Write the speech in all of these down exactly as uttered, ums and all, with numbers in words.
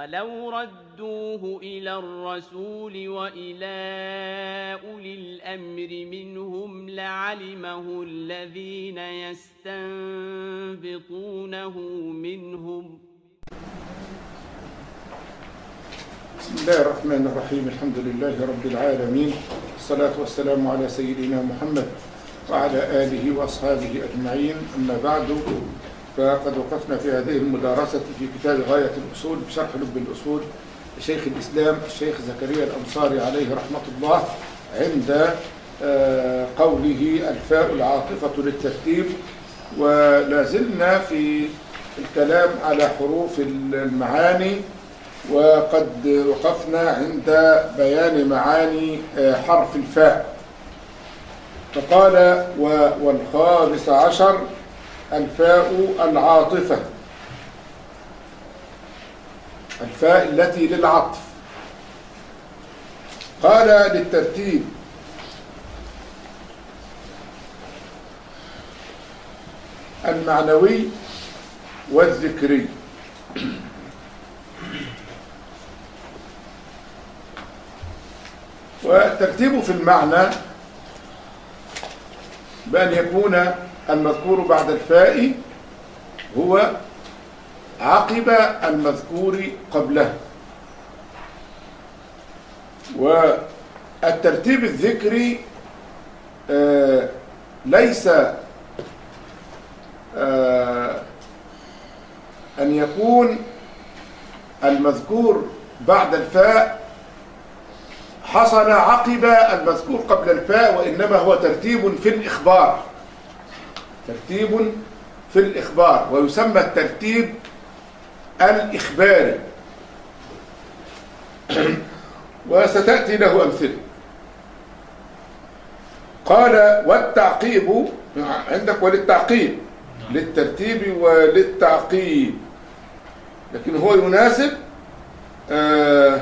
ولو ردوه إلى الرسول وإلى أولي الأمر منهم لعلمه الذين يستنبطونه منهم. بسم الله الرحمن الرحيم. الحمد لله رب العالمين، والصلاة والسلام على سيدنا محمد وعلى آله وأصحابه أجمعين. أما بعد، فقد وقفنا في هذه المدارسة في كتاب غاية الأصول بشرح لب الأصول لشيخ الإسلام الشيخ زكريا الأنصاري عليه رحمة الله، عند قوله الفاء العاطفة للترتيب، ولازلنا في الكلام على حروف المعاني، وقد وقفنا عند بيان معاني حرف الفاء. فقال والخامس عشر الفاء العاطفة، الفاء التي للعطف. قال للترتيب المعنوي والذكري. والترتيب في المعنى بأن يكون المذكور بعد الفاء هو عقب المذكور قبله. والترتيب الذكري آه ليس آه أن يكون المذكور بعد الفاء حصل عقب المذكور قبل الفاء، وإنما هو ترتيب في الإخبار، ترتيب في الإخبار، ويسمى الترتيب الإخباري. وستأتي له أمثلة. قال والتعقيب عندك وللتعقيب، للترتيب وللتعقيب، لكن هو يناسب آه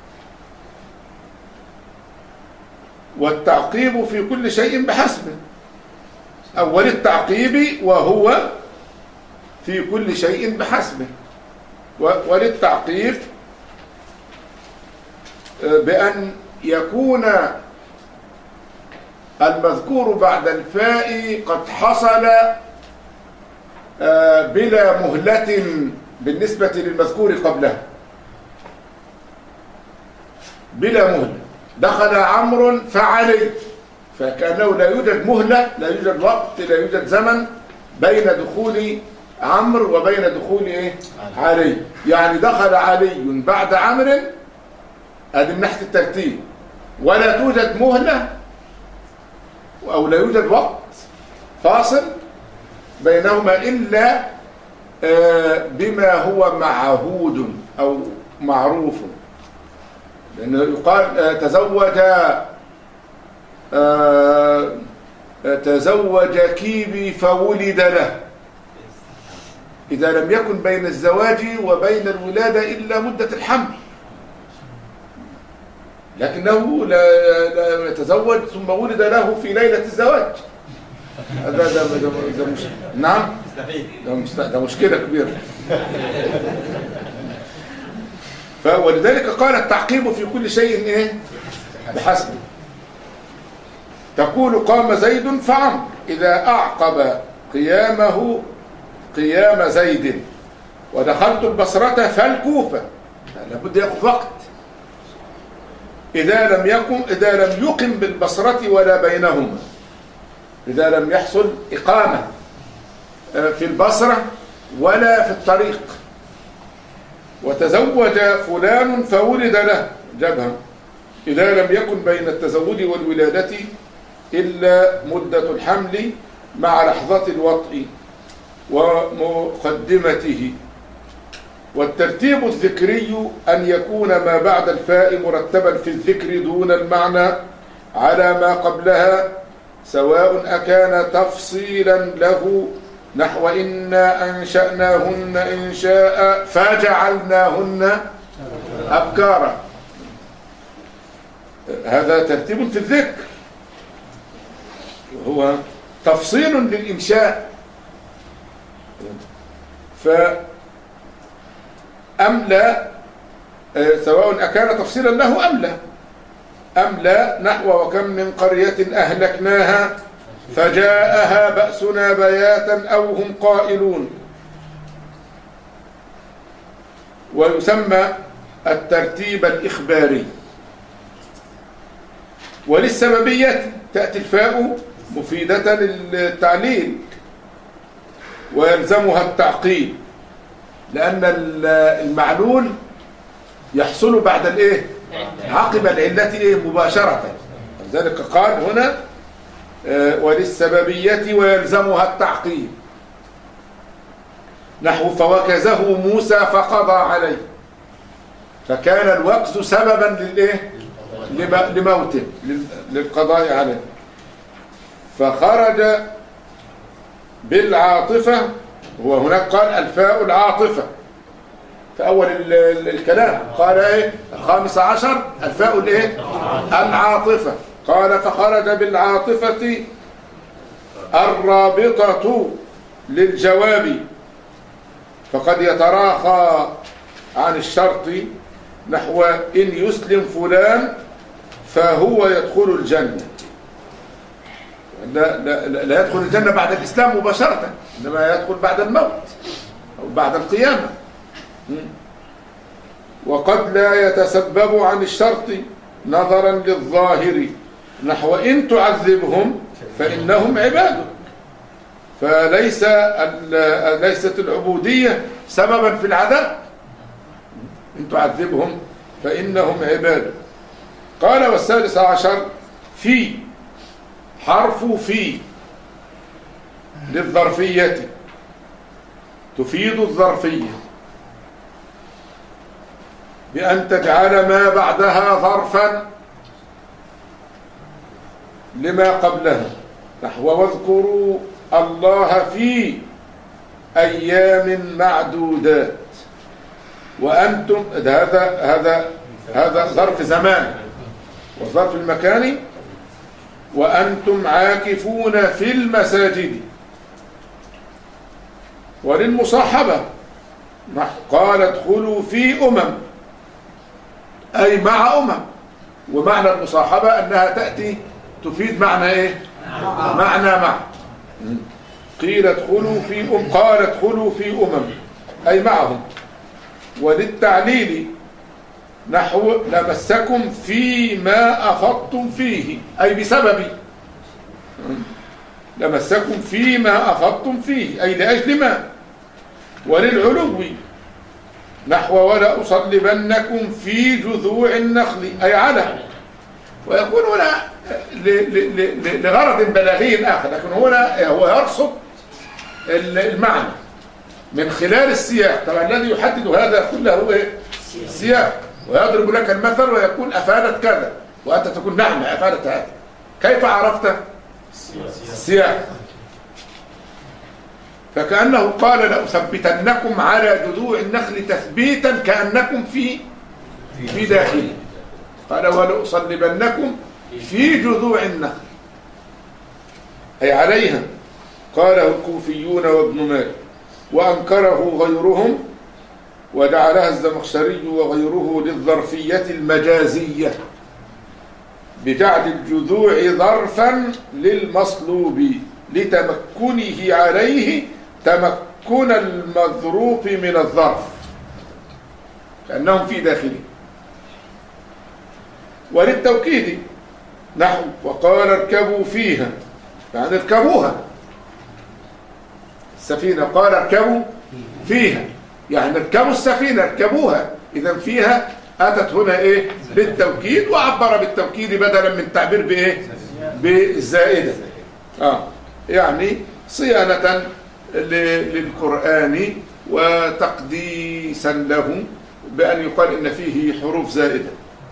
والتعقيب في كل شيء بحسبه، أو وللتعقيب وهو في كل شيء بحسبه. وللتعقيب بأن يكون المذكور بعد الفاء قد حصل بلا مهلة بالنسبة للمذكور قبله، بلا مهلة. دخل عمرو فعلي، فكأنه لا يوجد مهلة، لا يوجد وقت، لا يوجد زمن بين دخول عمرو وبين دخول ايه؟ علي. يعني دخل علي بعد عمرو، هذه من ناحية الترتيب، ولا توجد مهلة أو لا يوجد وقت فاصل بينهما إلا بما هو معهود أو معروف. لأنه يقال تزوج تزوج كيبي فولد له، إذا لم يكن بين الزواج وبين الولادة إلا مدة الحمل، لكنه لا يتزوج ثم ولد له في ليلة الزواج. هذا ده ده ده مش نعم ده ده مشكلة كبيرة. ولذلك قال التعقيب في كل شيء ايه؟ بحسبه. تقول قام زيد فعمر إذا أعقب قيامه قيام زيد، ودخلت البصرة فالكوفة، لابد يأخذ وقت. إذا لم يقم إذا لم يقم بالبصرة ولا بينهما، إذا لم يحصل إقامة في البصرة ولا في الطريق. وتزوج فلان فولد له، جابها. إذا لم يكن بين التزوج والولادة إلا مدة الحمل مع لحظة الوطء ومقدمته. والترتيب الذكري أن يكون ما بعد الفاء مرتبا في الذكر دون المعنى على ما قبلها، سواء أكان تفصيلا له، نحو إنا أنشأناهن إنشاء فجعلناهن أبكارا. هذا ترتيب في الذكر، وهو تفصيل للإنشاء. فأملى سواء أكان تفصيلا له أم لا أم لا. نحو وكم من قرية أهلكناها فجاءها بأسنا بياتا أو هم قائلون. ويسمى الترتيب الإخباري. وللسببية تأتي الفاء مفيدة للتعليل ويلزمها التعقيب، لأن المعلول يحصل بعد الايه عقب العلة ايه مباشرة. لذلك قال هنا وللسببية ويلزمها التعقيب. نحو فوكزه موسى فقضى عليه، فكان الوكز سببا للايه لموته للقضاء عليه. فخرج بالعاطفة، هو هناك قال الفاء العاطفة في أول الكلام، قال ايه الخامس عشر الفاء الايه العاطفة. قال فخرج بالعاطفة الرابطة للجواب، فقد يتراخى عن الشرط. نحو إن يسلم فلان فهو يدخل الجنة. لا, لا, لا يدخل الجنة بعد الإسلام مباشرة، إنما يدخل بعد الموت أو بعد القيامة. وقد لا يتسبب عن الشرط نظرا للظاهر. نحو إن تعذبهم فإنهم عبادك، فليس ليست العبودية سببا في العذاب. إن تعذبهم فإنهم عبادك. قال والسادس عشر في حرف في للظرفية تفيد الظرفية بأن تجعل ما بعدها ظرفا لما قبلها. نحو واذكروا الله في أيام معدودات وأنتم، هذا هذا هذا ظرف زمان والظرف المكاني. وأنتم عاكفون في المساجد. وللمصاحبة قال ادخلوا في أمم أي مع أمم. ومعنى المصاحبة أنها تأتي تفيد معنى إيه معنى مع. قيل ادخلوا في أم قال ادخلوا في أمم أي معهم. وللتعليل نحو لمسكم فيما أفضتم فيه أي بسبب. لمسكم فيما أفضتم فيه أي لأجل ما. وللعلو نحو ولا أصلبنكم في جذوع النخل أي على. ويكون هنا لغرض بلاغي آخر، لكن هنا هو يرصد المعنى من خلال السياق. طبعا الذي يحدد هذا كله هو السياق. ويضرب لك المثل ويقول أفادت كذا، وأنت تقول نعم أفادت هذا. كيف عرفت؟ السياق. فكأنه قال لأثبتنكم على جذوع النخل تثبيتا كأنكم في في داخله. قال ولأصلبنكم في جذوع النخل أي عليها. قاله الكوفيون وابن مالك وأنكره غيرهم، وجعلها الزمخشري وغيره للظرفية المجازية بجعل الجذوع ظرفا للمصلوب لتمكنه عليه تمكن المظروف من الظرف كأنهم في داخله. وللتوكيد نحو وقال اركبوا فيها يعني اركبوها السفينة. قال اركبوا فيها يعني اركبوا السفينة اركبوها. إذا فيها أتت هنا إيه للتوكيد، وعبر بالتوكيد بدلا من تعبير بإيه بالزائدة. آه يعني صيانة للقرآن وتقديسا له بأن يقال إن فيه حروف زائدة،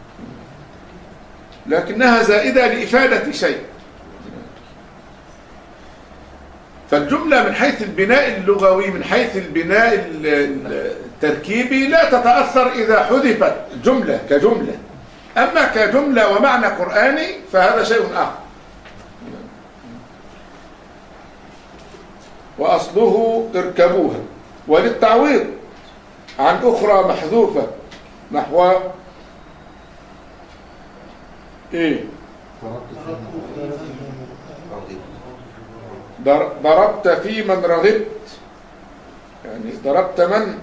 لكنها زائدة لإفادة شيء. فالجملة من حيث البناء اللغوي من حيث البناء التركيبي لا تتأثر إذا حذفت جملة كجملة. أما كجملة ومعنى قرآني فهذا شيء آخر. وأصله اركبوها. وللتعويض عن أخرى محذوفة نحو ايه ضربت في من رغبت، يعني ضربت من،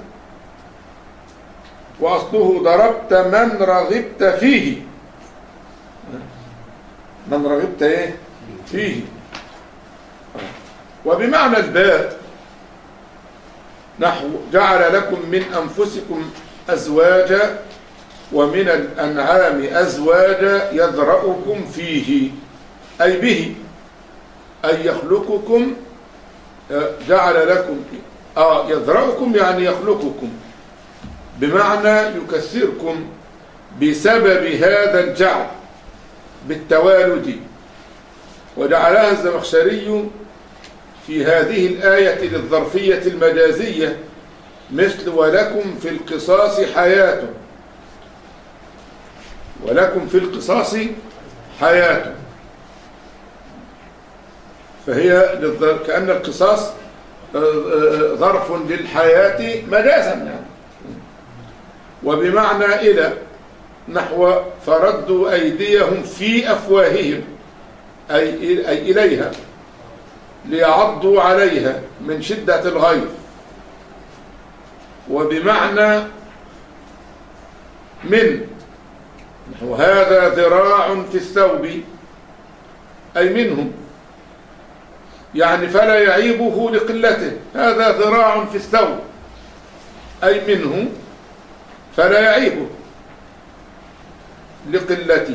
وأصله ضربت من رغبت فيه، من رغبت ايه فيه. وبمعنى الباء نحو جعل لكم من أنفسكم أزواجا ومن الأنعام أزواجا يذرأكم فيه، أي به، أي يخلقكم، جعل لكم آه يذرأكم يعني يخلقكم، بمعنى يكثركم بسبب هذا الجعل بالتوالد. وجعلها الزمخشري في هذه الآية للظرفية المجازية مثل ولكم في القصاص حياة، ولكم في القصاص حياة، فهي كأن القصاص ظرف للحياة مجازا يعني. وبمعنى إلى نحو فردوا أيديهم في أفواههم، أي, أي إليها ليعضوا عليها من شدة الغيظ. وبمعنى من نحو هذا ذراع في الثوب، أي منهم، يعني فلا يعيبه لقلته، هذا ذراع في الثوب أي منه فلا يعيبه لقلته.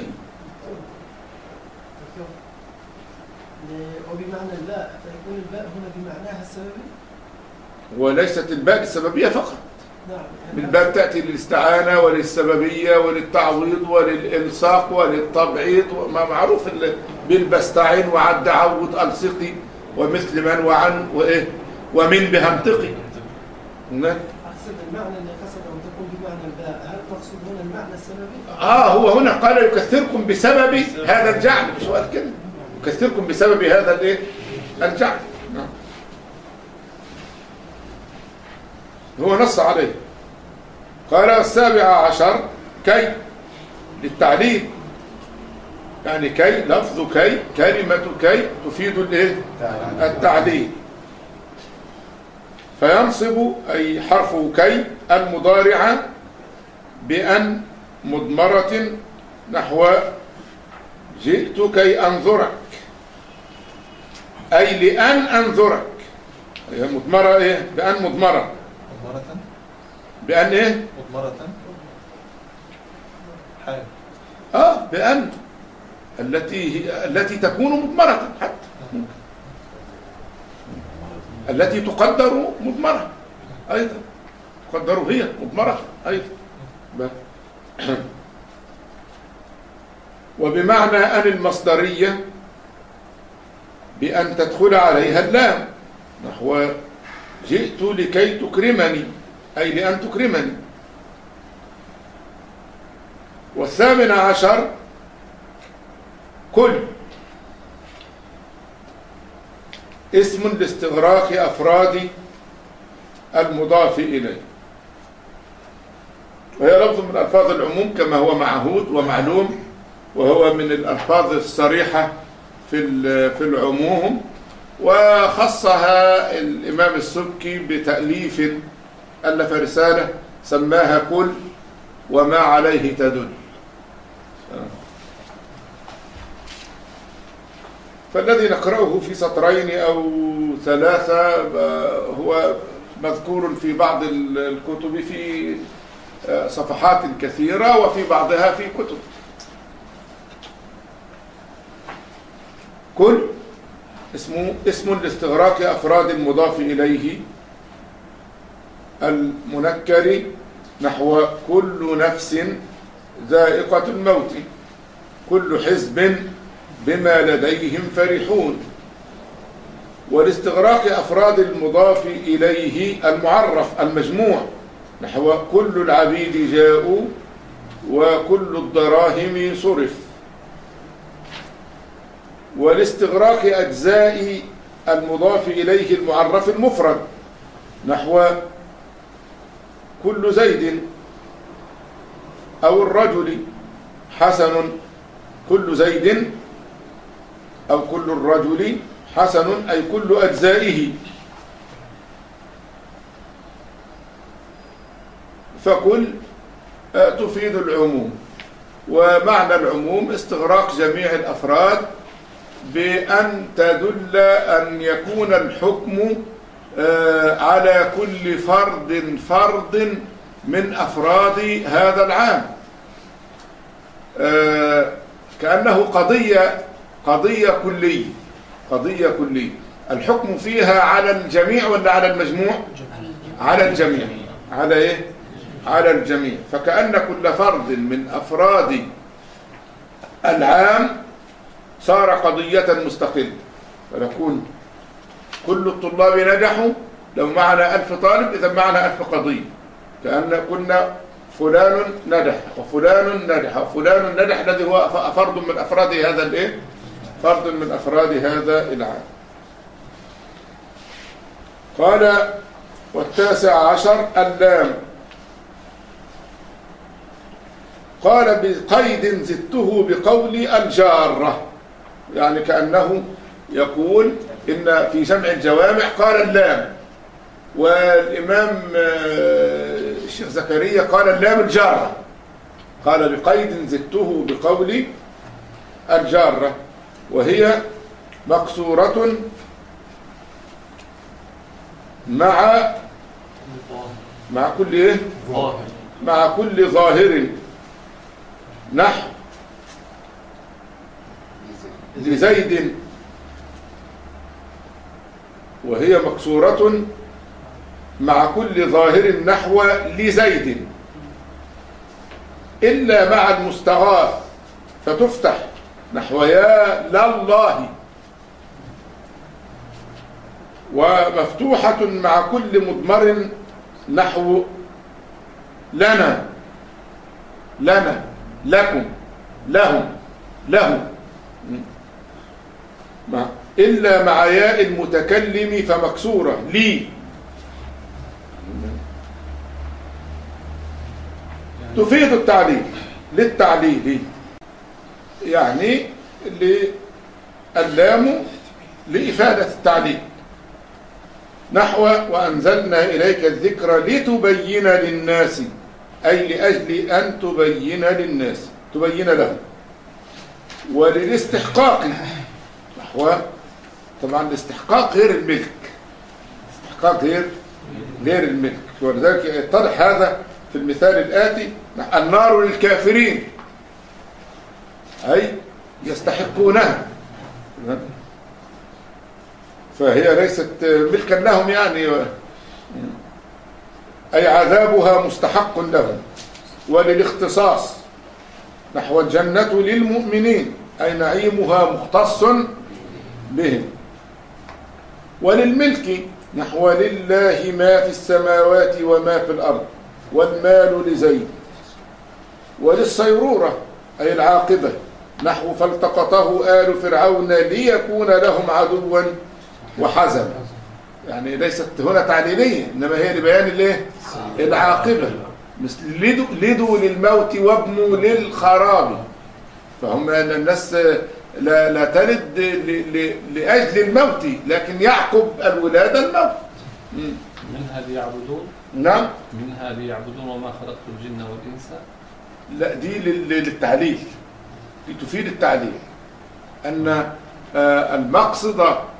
وبمعنى الباء فيكون الباء هنا بمعناها السببي، وليست الباء السببية فقط. نعم. الباء تأتي للاستعانة وللسببية وللتعويض وللإلصاق وللتبعيض، وما معروف بالبستعين وعد عوض ألصقي ومثل من وعن وإيه ومن بهمتقي. أحسن المعنى اللي قصد أن تكون بمعنى الباء، هل تقصد هنا المعنى السببي؟ آه هو هنا قال يكثركم بسبب هذا الجعل، مش قال كده يكثركم بسبب هذا الايه الجعل. نعم. هو نص عليه. قال السابع عشر كي للتعليل، يعني كي لفظ كي كلمة كي تفيد الايه التعليل، فينصب أي حرف كي المضارعة بأن مضمرة نحو جئت كي أنظرك، أي لأن أنظرك، هي مضمرة إيه بأن مضمرة مضمرة بأن إيه مضمرة حال آه بأن التي هي التي تكون مضمرة حتى التي تقدر مضمرة أيضا، تقدر هي مضمرة أيضا. وبمعنى أن المصدرية بأن تدخل عليها اللام نحو جئت لكي تكرمني، أي لأن تكرمني. والثامن عشر كل اسم لاستغراق أفراد المضاف إليه، وهي لفظ من ألفاظ العموم كما هو معهود ومعلوم، وهو من الألفاظ الصريحة في في العموم. وخصها الإمام السبكي بتأليف، ألف رسالة سماها كل وما عليه تدل. فالذي نقرأه في سطرين أو ثلاثة هو مذكور في بعض الكتب في صفحات كثيرة، وفي بعضها في كتب. كل اسمه اسم لاستغراق أفراد المضاف إليه المنكر نحو كل نفس ذائقة الموت، كل حزب بما لديهم فرحون. والاستغراق أفراد المضاف إليه المعرف المجموع نحو كل العبيد جاءوا وكل الدراهم صرف. والاستغراق أجزاء المضاف إليه المعرف المفرد نحو كل زيد أو الرجل حسن كل زيد، أو كل الرجل حسن أي كل أجزائه. فكل تفيد العموم، ومعنى العموم استغراق جميع الأفراد بأن تدل أن يكون الحكم على كل فرد فرد من أفراد هذا العام، كأنه قضية قضية كلية قضية كلية الحكم فيها على الجميع ولا على المجموع؟ على الجميع. على إيه؟ على الجميع. فكأن كل فرد من أفراد العام صار قضية مستقلة، فنكون كل الطلاب نجحوا، لو معنا ألف طالب إذا معنا ألف قضية، كأن كنا فلان نجح وفلان نجح وفلان نجح الذي هو فرد من أفراد هذا الإيه؟ فرد من أفراد هذا العام. قال: والتاسع عشر اللام. قال: بقيد زدته بقول الجارة، يعني كأنه يقول إن في جمع الجوامع قال اللام، والإمام الشيخ زكريا قال اللام الجارة. قال: بقيد زدته بقول الجارة، وهي مكسورة مع مع كل إيه؟ ظاهر مع كل ظاهر، نحو لزيد، وهي مكسورة مع كل ظاهر نحو لزيد، إلا مع المستغاث فتفتح نحو يا لله، ومفتوحة مع كل مضمر نحو لنا لنا لكم لهم لهم، إلا مع ياء المتكلم فمكسورة لي، تفيد التعليل للتعليل، يعني اللام لإفادة التعليل، نحو وأنزلنا إليك الذكر لتبين للناس، أي لأجل أن تبين للناس، تبين لهم. وللاستحقاق نحو، طبعا الاستحقاق غير الملك، استحقاق غير غير الملك، ولذلك يتضح هذا في المثال الآتي: النار للكافرين أي يستحقونها، فهي ليست ملكا لهم، يعني أي عذابها مستحق لهم. وللاختصاص نحو الجنة للمؤمنين أي نعيمها مختص بهم. وللملك نحو لله ما في السماوات وما في الأرض والمال لزيد. وللصيرورة أي العاقبة نحو فالتقطه آل فرعون ليكون لهم عدوا وحزنا، يعني ليست هنا تعليلية إنما هي لبيان الايه؟ العاقبة، مثل لدوا, لدوا للموت وابنوا للخراب، فهم أن الناس لا, لا تلد لأجل الموت، لكن يعقب الولادة الموت. منها ليعبدون. نعم، منها ليعبدون وما خلقت الجن والإنس. لا، دي للتعليل، دي تفيد التعليل أن المقصد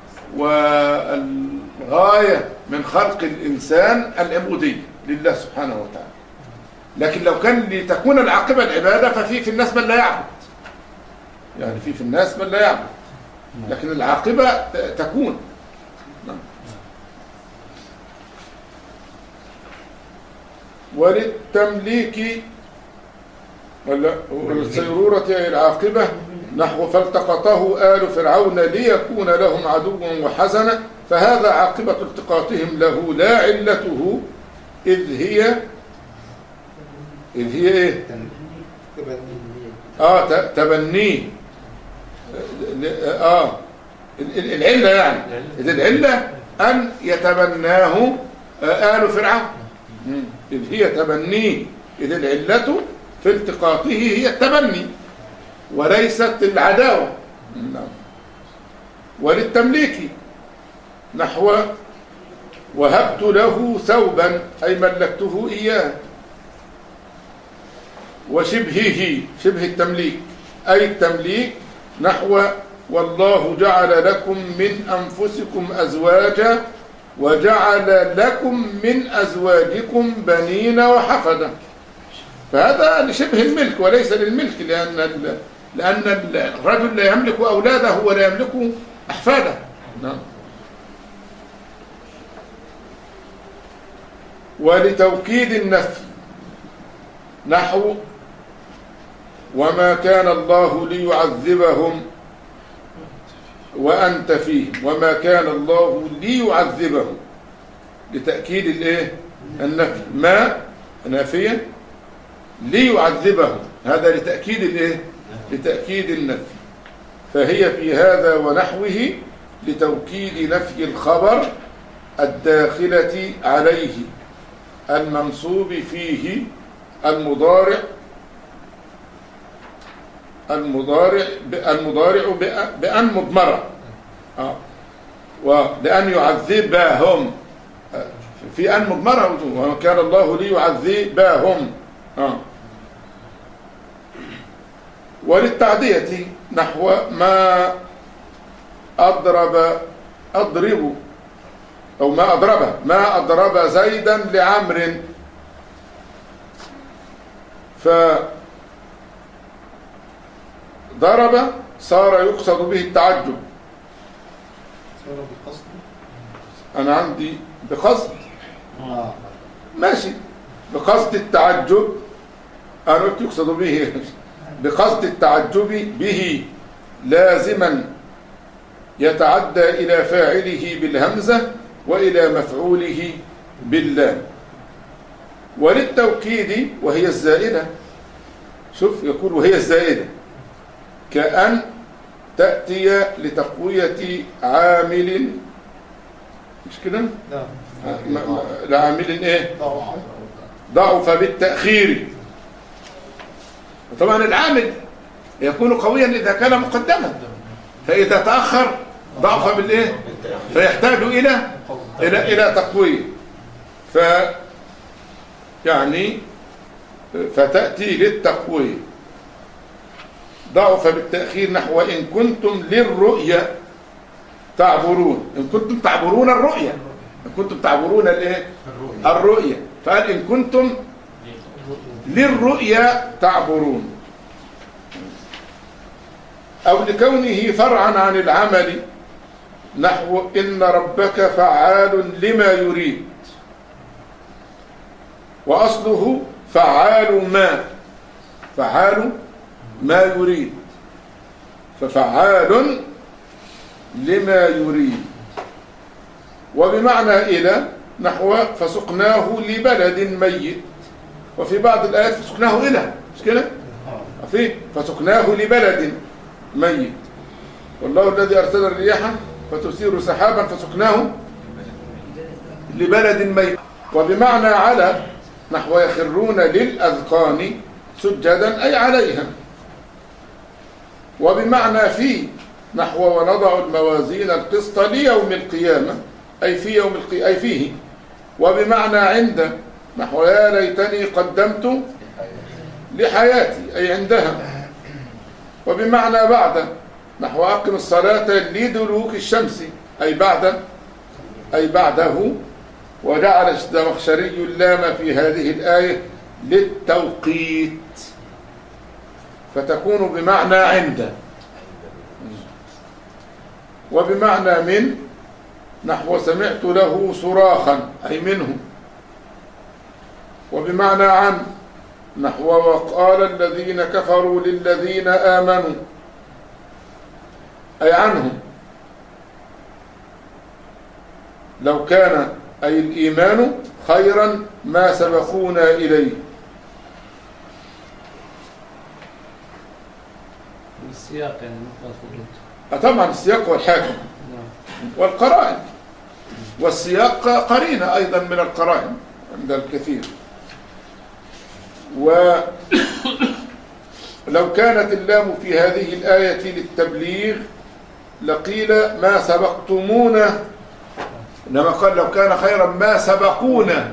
والغاية من خلق الإنسان العبودية لله سبحانه وتعالى، لكن لو كان لتكون العاقبة العبادة ففي في الناس من لا يعبد، يعني في في الناس من لا يعبد، لكن العاقبة تكون. وللتمليك والسيرورة أي العاقبة نحو فالتقطه آل فرعون ليكون لهم عدوا وحزنا، فهذا عاقبة التقاطهم له لا علته، إذ هي إذ هي إيه؟ آه تبنيه، آه العلة، يعني إذ العلة أن يتبناه آل فرعون، إذ هي تبنيه، إذ العلة في التقاطه هي التبني وليست العداوة. وللتمليك نحو وهبت له ثوبا أي ملكته إياه، وشبهه شبه التمليك أي التمليك نحو والله جعل لكم من أنفسكم أزواجا وجعل لكم من أزواجكم بنين وحفدا، فهذا لشبه الملك وليس للملك، لأن لأن الرجل لا يملك أولاده ولا يملك أحفاده. نعم. ولتوكيد النفي نحو وما كان الله ليعذبهم وأنت فيهم، وما كان الله ليعذبهم لتأكيد الايه النفي، ما نافية ليعذبهم هذا لتأكيد الايه لتأكيد النفي، فهي في هذا ونحوه لتوكيد نفي الخبر الداخلة عليه المنصوب فيه المضارع المضارع المضارع بأن مضمرة آه. ولأن يعذبهم في أن مضمرة وما كان الله ليعذبهم آه. وللتعدية نحو ما أضرب أضرب أو ما أضرب ما أضرب زيدا لعمر، فضرب صار يقصد به التعجب. صار بقصد، أنا عندي بقصد آه. ماشي، بقصد التعجب أنا قلت يقصد به بقصد التعجب به لازما يتعدى إلى فاعله بالهمزة وإلى مفعوله باللام. وللتوكيد وهي الزائدة، شوف يقول وهي الزائدة كأن تأتي لتقوية عامل، مش كده؟ لعامل ايه؟ ضعف بالتأخير. طبعا العامل يكون قويا إذا كان مقدما، فإذا تأخر ضعف بالايه؟ فيحتاج إلى إلى إلى تقوية، ف يعني فتأتي للتقوية. ضعف بالتأخير نحو إن كنتم للرؤيا تعبرون، إن كنتم تعبرون الرؤيا، إن كنتم تعبرون الايه؟ الرؤيا، فقال إن كنتم للرؤيا تعبرون، أو لكونه فرعا عن العمل نحو إن ربك فعال لما يريد، وأصله فعال ما فعال ما يريد، ففعال لما يريد. وبمعنى إلى نحو فسقناه لبلد ميت، وفي بعض الآيات فسقناه إلى، مش كده؟ في فسقناه لبلد ميت، والله الذي أرسل الرياح فتثير سحابا فسقناه لبلد ميت. وبمعنى على نحو يخرون للأذقان سجدا أي عليها. وبمعنى في نحو ونضع الموازين القسط ليوم القيامة أي في يوم القيامة أي فيه. وبمعنى عند نحو يا ليتني قدمت لحياتي أي عندها. وبمعنى بعد نحو أقم الصلاة لدلوك الشمس أي بعد أي بعده. وجعل الزمخشري اللام في هذه الآية للتوقيت، فتكون بمعنى عند. وبمعنى من نحو سمعت له صراخا أي منه. وبمعنى عن نحو وقال الذين كفروا للذين آمنوا أي عنهم، لو كان أي الإيمان خيرا ما سبقونا إليه. السياق يعني طبعا السياق والحاكم والقرائن، والسياق قرينة أيضا من القرائن عند الكثير. ولو كانت اللام في هذه الآية للتبليغ لقيل ما سبقتمونا، إنما قال لو كان خيرا ما سبقونا.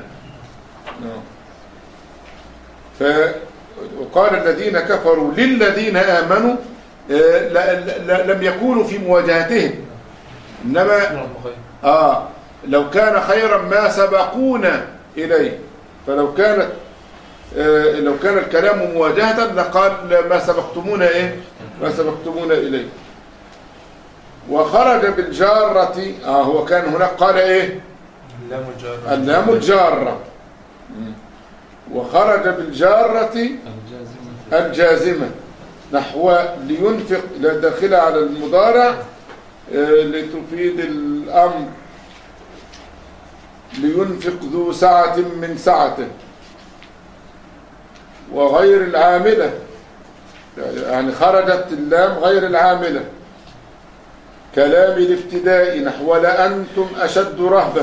فقال الذين كفروا للذين آمنوا لم يكونوا في مواجهتهم، إنما آه لو كان خيرا ما سبقونا إليه. فلو كانت آه لو كان الكلام مواجهة لقال ما سبقتمونا إيه ما سبقتمونا إليه. وخرج بالجارة آه هو كان هناك قال إيه اللام الجارة, اللام الجارة. وخرج بالجارة الجازمة, الجازمة نحو لينفق داخلة على المضارع آه لتفيد الأمر، لينفق ذو سعة من سعته، وغير العاملة يعني خرجت اللام غير العاملة كلام الابتداء نحو لأنتم أشد رهبة.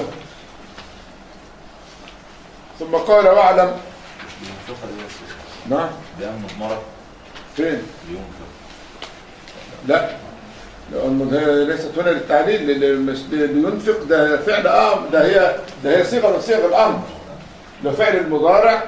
ثم قال واعلم نعم فين لا لأنه ليست هنا للتعليل، مش لينفق ده فعل أمر، ده هي ده هي صيغة من صيغ الأمر، ده فعل المضارع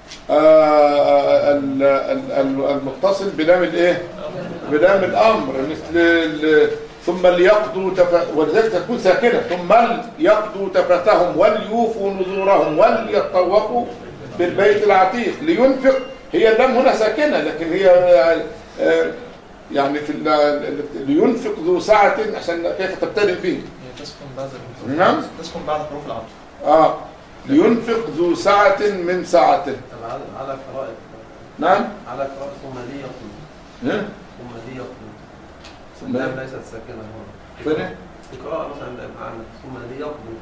المتصل بلام الايه بلام الأمر، مثل ثم ليقضوا تف... ولذلك تكون ساكنة ثم ليقضوا تفثهم وليوفوا نذورهم وليطوفوا بالبيت العتيق. لينفق هي اللام هنا ساكنة، لكن هي يعني في لينفق ذو سعة عشان كيف تبتدئ به تسكن بعد نعم تسكن بعد حروف العطف. اه لينفق ذو سعة من سعته على قراءة نعم على قراءة ثم ليقضوا ثم ليقضوا اللام ليست ساكنة هنا فين القراءة مثلا ثم ليقضوا.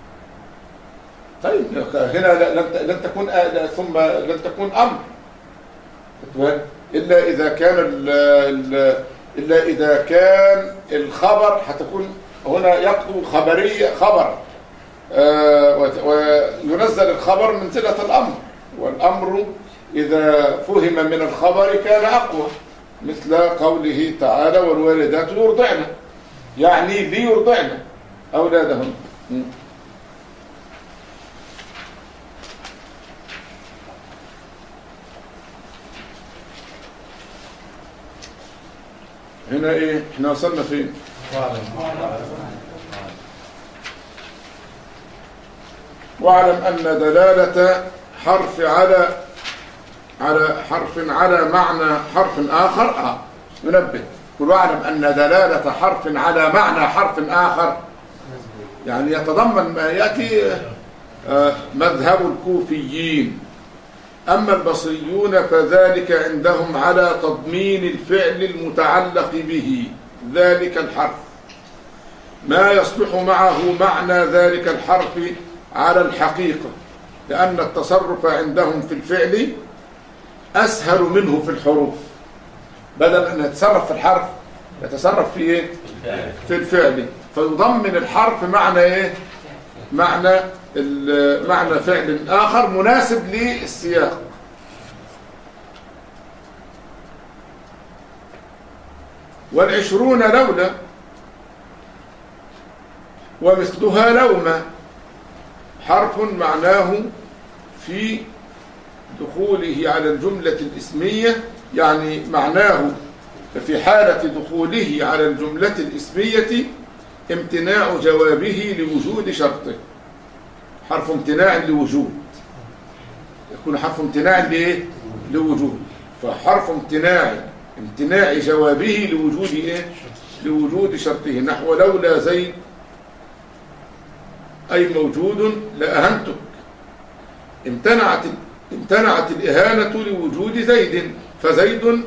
طيب هنا لن لن تكون ثم لن تكون امر الا اذا كان ال ال الا اذا كان الخبر هتكون هنا يقضوا خبريه خبر آه وينزل الخبر من صلة الامر، والامر اذا فهم من الخبر كان اقوى، مثل قوله تعالى والوالدات يرضعن، يعني ليرضعن اولادهن. هنا ايه احنا وصلنا فين؟ واعلم ان دلالة حرف على على حرف على معنى حرف اخر اه ننبه قل واعلم ان دلالة حرف على معنى حرف اخر يعني يتضمن ما ياتي آه مذهب الكوفيين. أما البصريون فذلك عندهم على تضمين الفعل المتعلق به ذلك الحرف ما يصلح معه معنى ذلك الحرف على الحقيقة، لأن التصرف عندهم في الفعل أسهل منه في الحروف. بدل أن يتصرف في الحرف يتصرف في إيه؟ في الفعل، فيضمن الحرف معنى إيه؟ معنى معنى فعل آخر مناسب للسياق. والعشرون لولا ومثلها لوما حرف معناه في دخوله على الجملة الاسمية، يعني معناه في حالة دخوله على الجملة الاسمية امتناع جوابه لوجود شرطه. حرف امتناع لوجود يكون حرف امتناع لإيه؟ لوجود. فحرف امتناع امتناع جوابه لوجود إيه؟ لوجود شرطه نحو لولا زيد أي موجود لأهنتك. امتنعت امتنعت الإهانة لوجود زيد، فزيد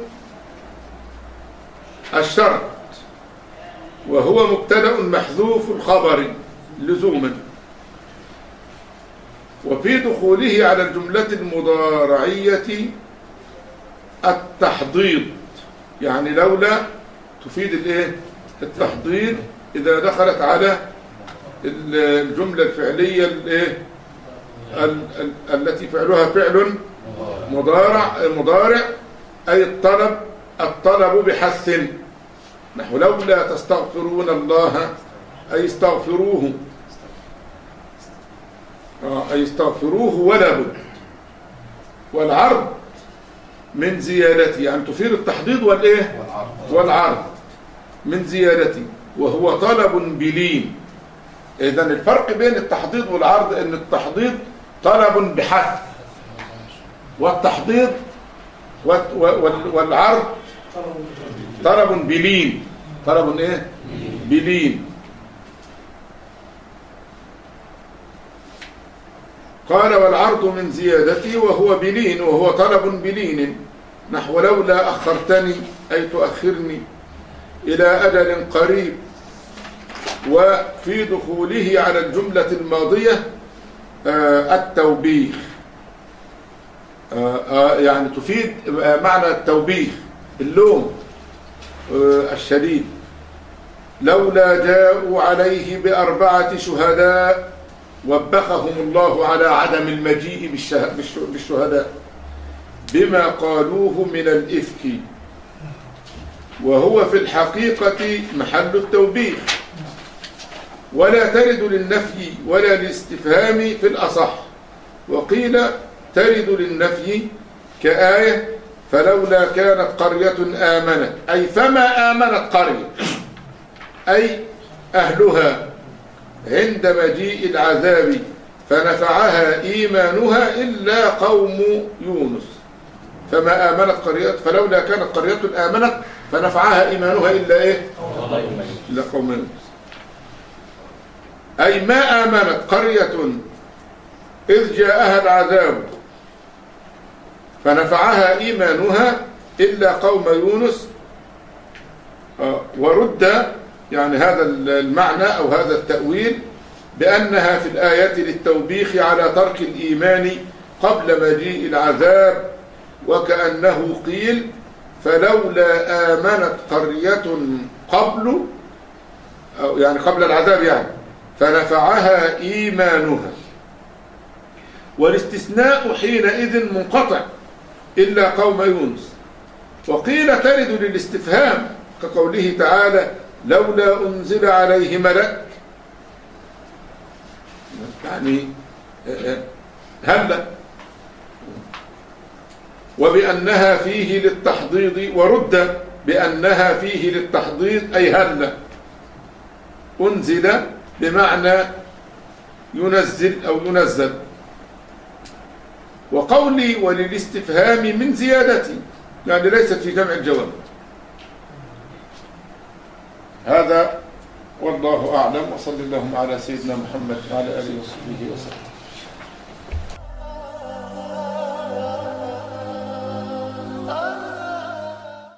الشرط وهو مبتدأ محذوف الخبر لزوما. وفي دخوله على الجملة المضارعية التحضيض، يعني لولا تفيد الايه التحضيض إذا دخلت على الجملة الفعلية الايه التي فعلها فعل مضارع مضارع أي الطلب الطلب بحث، نحو لولا تستغفرون الله أي استغفروه، أي استغفروه ولا بد. والعرض من زيادته، يعني تفيد التحضيض والإيه؟ والعرض من زيادته، وهو طلب بلين. إذن الفرق بين التحضيض والعرض أن التحضيض طلب بحث، والتحضيض والعرض طلب بلين. طلب ايه؟ بلين. قال والعرض من زيادتي وهو بلين، وهو طلب بلين، نحو لولا أخرتني أي تؤخرني إلى أجل قريب. وفي دخوله على الجملة الماضية آه التوبيخ، آه آه يعني تفيد معنى التوبيخ، اللوم آه الشديد. لولا جاءوا عليه بأربعة شهداء وبخهم الله على عدم المجيء بالشهداء بما قالوه من الإفك، وهو في الحقيقة محل التوبيخ، ولا ترد للنفي ولا للاستفهام في الأصح. وقيل ترد للنفي كآية فلولا كانت قرية آمنت، أي فما آمنت قرية، أي أهلها عند مجيء العذاب فنفعها إيمانها إلا قوم يونس. فما آمنت قرية، فلولا كانت قرية آمنت فنفعها إيمانها إلا إيه؟ إلا قوم يونس. أي ما آمنت قرية إذ جاءها العذاب فنفعها إيمانها إلا قوم يونس. ورد يعني هذا المعنى أو هذا التأويل بأنها في الآية للتوبيخ على ترك الإيمان قبل مجيء العذاب، وكأنه قيل فلولا آمنت قرية قبل، أو يعني قبل العذاب يعني، فنفعها إيمانها. والاستثناء حينئذ منقطع إلا قوم يونس. وقيل ترد للاستفهام كقوله تعالى لولا أنزل عليه ملك، يعني هلا، وبأنها فيه للتحضيض، ورد بأنها فيه للتحضيض أي هلا أنزل بمعنى ينزل أو ينزل. وقولي وللاستفهام من زيادتي يعني ليست في جمع الجواب. هذا والله أعلم، وصلى اللهم على سيدنا محمد وعلى آله وصحبه وسلم.